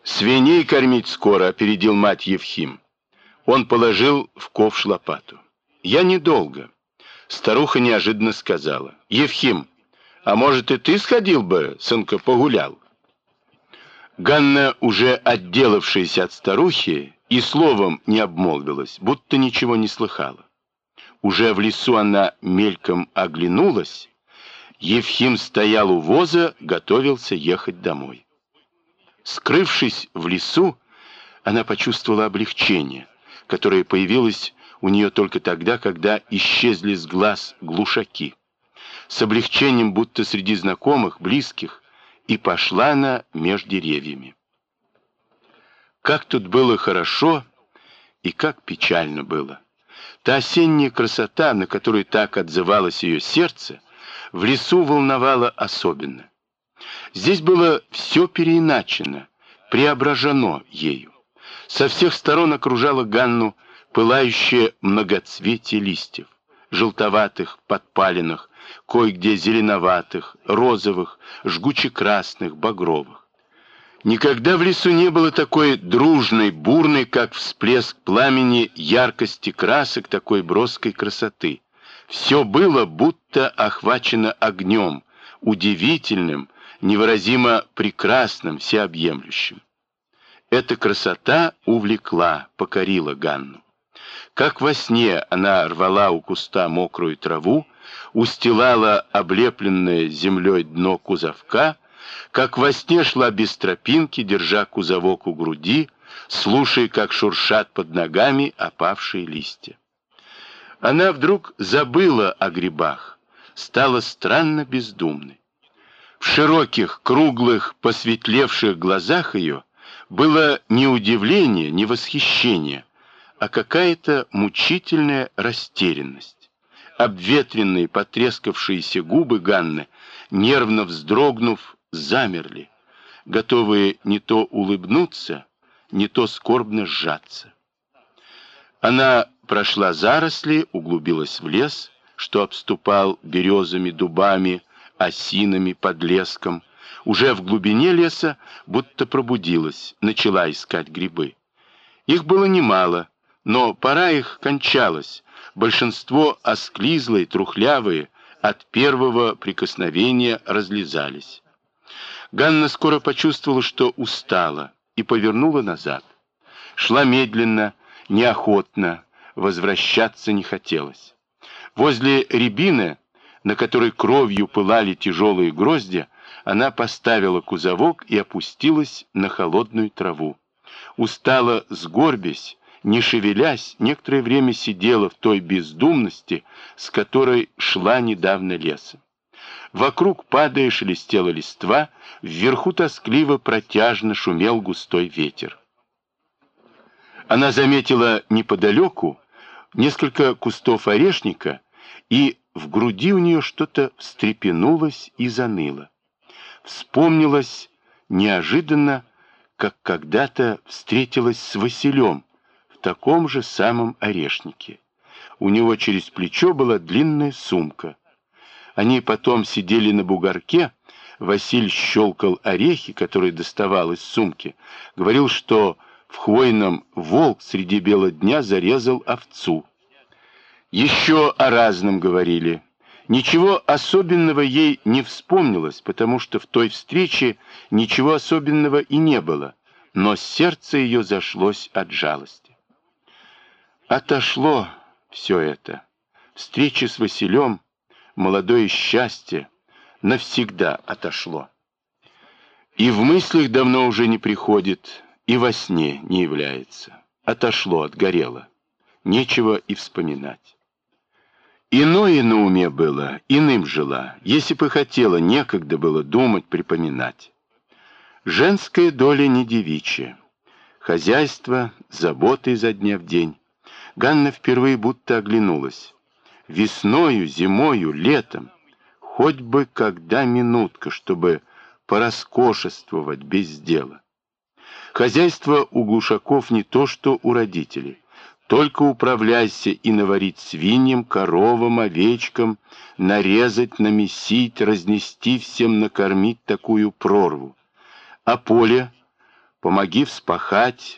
«Свиней кормить скоро», — опередил мать Евхим. Он положил в ковш лопату. «Я недолго». Старуха неожиданно сказала: «Евхим, а может и ты сходил бы, сынка, погулял?» Ганна, уже отделавшаяся от старухи, и словом не обмолвилась, будто ничего не слыхала. Уже в лесу она мельком оглянулась. Евхим стоял у воза, готовился ехать домой. Скрывшись в лесу, она почувствовала облегчение, которое появилось у нее только тогда, когда исчезли с глаз глушаки. С облегчением, будто среди знакомых, близких, и пошла она меж деревьями. Как тут было хорошо и как печально было. Та осенняя красота, на которую так отзывалось ее сердце, в лесу волновала особенно. Здесь было все переиначено, преображено ею. Со всех сторон окружало Ганну пылающее многоцветие листьев, желтоватых, подпаленных, кое-где зеленоватых, розовых, жгуче-красных, багровых. Никогда в лесу не было такой дружной, бурной, как всплеск пламени, яркости красок, такой броской красоты. Все было будто охвачено огнем, удивительным, невыразимо прекрасным, всеобъемлющим. Эта красота увлекла, покорила Ганну. Как во сне она рвала у куста мокрую траву, устилала облепленное землей дно кузовка, как во сне шла без тропинки, держа кузовок у груди, слушая, как шуршат под ногами опавшие листья. Она вдруг забыла о грибах, стала странно бездумной. В широких, круглых, посветлевших глазах ее было не удивление, не восхищение, а какая-то мучительная растерянность. Обветренные, потрескавшиеся губы Ганны, нервно вздрогнув, замерли, готовые не то улыбнуться, не то скорбно сжаться. Она прошла заросли, углубилась в лес, что обступал березами, дубами, осинами, подлеском. Уже в глубине леса будто пробудилась, начала искать грибы. Их было немало, но пора их кончалась. Большинство осклизлые, трухлявые, от первого прикосновения разлезались. Ганна скоро почувствовала, что устала, и повернула назад. Шла медленно, неохотно, возвращаться не хотелось. Возле рябины, на которой кровью пылали тяжелые гроздья, она поставила кузовок и опустилась на холодную траву. Устала, сгорбясь, не шевелясь, некоторое время сидела в той бездумности, с которой шла недавно лесом. Вокруг, падая, шелестела листва, вверху тоскливо протяжно шумел густой ветер. Она заметила неподалеку несколько кустов орешника, и в груди у нее что-то встрепенулось и заныло. Вспомнилось неожиданно, как когда-то встретилась с Василем в таком же самом орешнике. У него через плечо была длинная сумка. Они потом сидели на бугорке, Василь щелкал орехи, которые доставал из сумки, говорил, что в Хвойном волк среди бела дня зарезал овцу. Еще о разном говорили. Ничего особенного ей не вспомнилось, потому что в той встрече ничего особенного и не было, но сердце ее зашлось от жалости. Отошло все это. Встреча с Василем, молодое счастье, навсегда отошло. И в мыслях давно уже не приходит, и во сне не является. Отошло, отгорело. Нечего и вспоминать. Иное на уме было, иным жила. Если бы хотела, некогда было думать, припоминать. Женская доля не девичья. Хозяйство, заботы изо дня в день. Ганна впервые будто оглянулась. Весною, зимою, летом. Хоть бы когда минутка, чтобы пороскошествовать без дела. Хозяйство у глушаков не то, что у родителей. Только управляйся и наварить свиньям, коровам, овечкам, нарезать, намесить, разнести всем, накормить такую прорву. А поле? помоги вспахать,